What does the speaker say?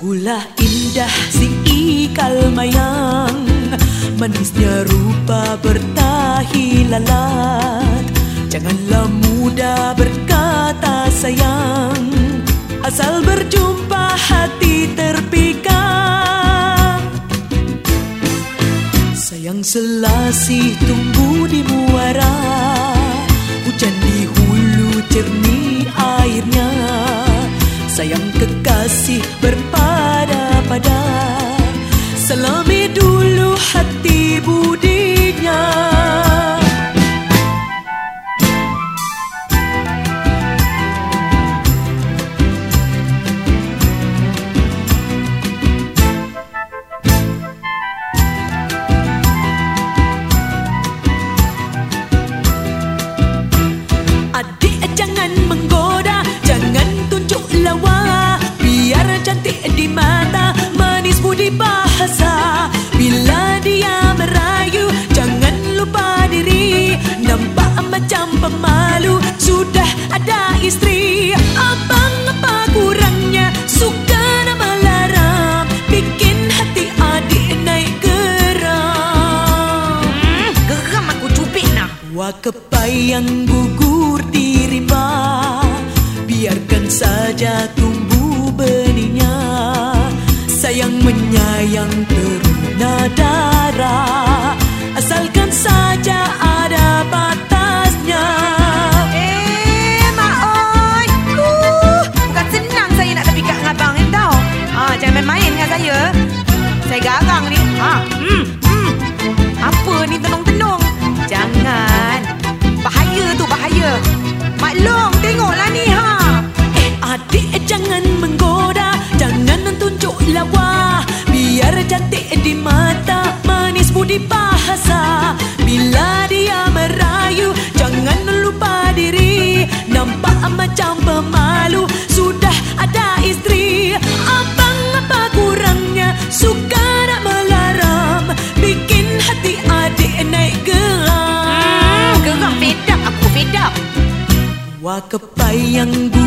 Itulah indah si ikal mayang, manisnya rupa bertahi lalat. Janganlah mudah berkata sayang, asal berjumpa hati terpikat. Sayang selasih tumbuh di muara, hujan di hulu jernih airnya. Sayang kekasih berpada-pada, selami dulu hati budinya. Adik jangan menggoda, jangan tunjuk lawa, biar cantik di mata, manis budi bahasa. Bila dia merayu, jangan lupa diri, nampak macam pemalu, sudah ada istri. Abang apa kurangnya, suka nama laram, bikin hati adik naik geram. Geram aku cubit nak. Wah kepai yang gugur di rimba, biarkan saja tumbuh benihnya. Sayang menyayang teruna darah, asalkan saja ada batasnya. Mak oi, bukan senang saya nak terpikat dengan abang ni tau. Jangan main-main dengan saya. Saya garang ni. Apa ni tenung-tenung? Jangan. Bahaya tu, bahaya. Maklum, tengoklah ni Adik jangan menggoda, jangan tunjuk lawa, biar cantik di mata, manis budi bahasa. Bila dia merayu, jangan lupa diri, nampak macam pemalu, sudah ada istri. Abang apa kurangnya, suka nak melaram, bikin hati adik naik geram. Geram, fed up. Aku fed up. Wah kepai yang